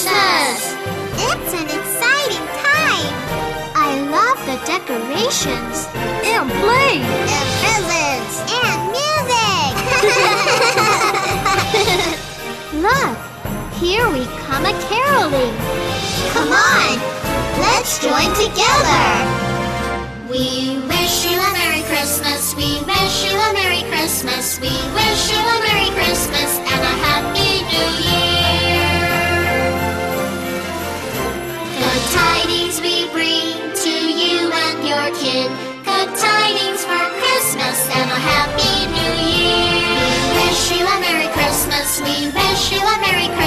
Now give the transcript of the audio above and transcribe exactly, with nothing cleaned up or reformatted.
Christmas! It's an exciting time! I love the decorations and play And presents! And music! Look, here we come a caroling. Come on! Let's join together! We wish you a Merry Christmas, we wish you a Merry Christmas, we wish you a Merry Christmas and a Happy New Year. Good tidings we bring to you and your kin, good tidings for Christmas and a Happy New Year. We wish you a Merry Christmas, we wish you a Merry Christmas.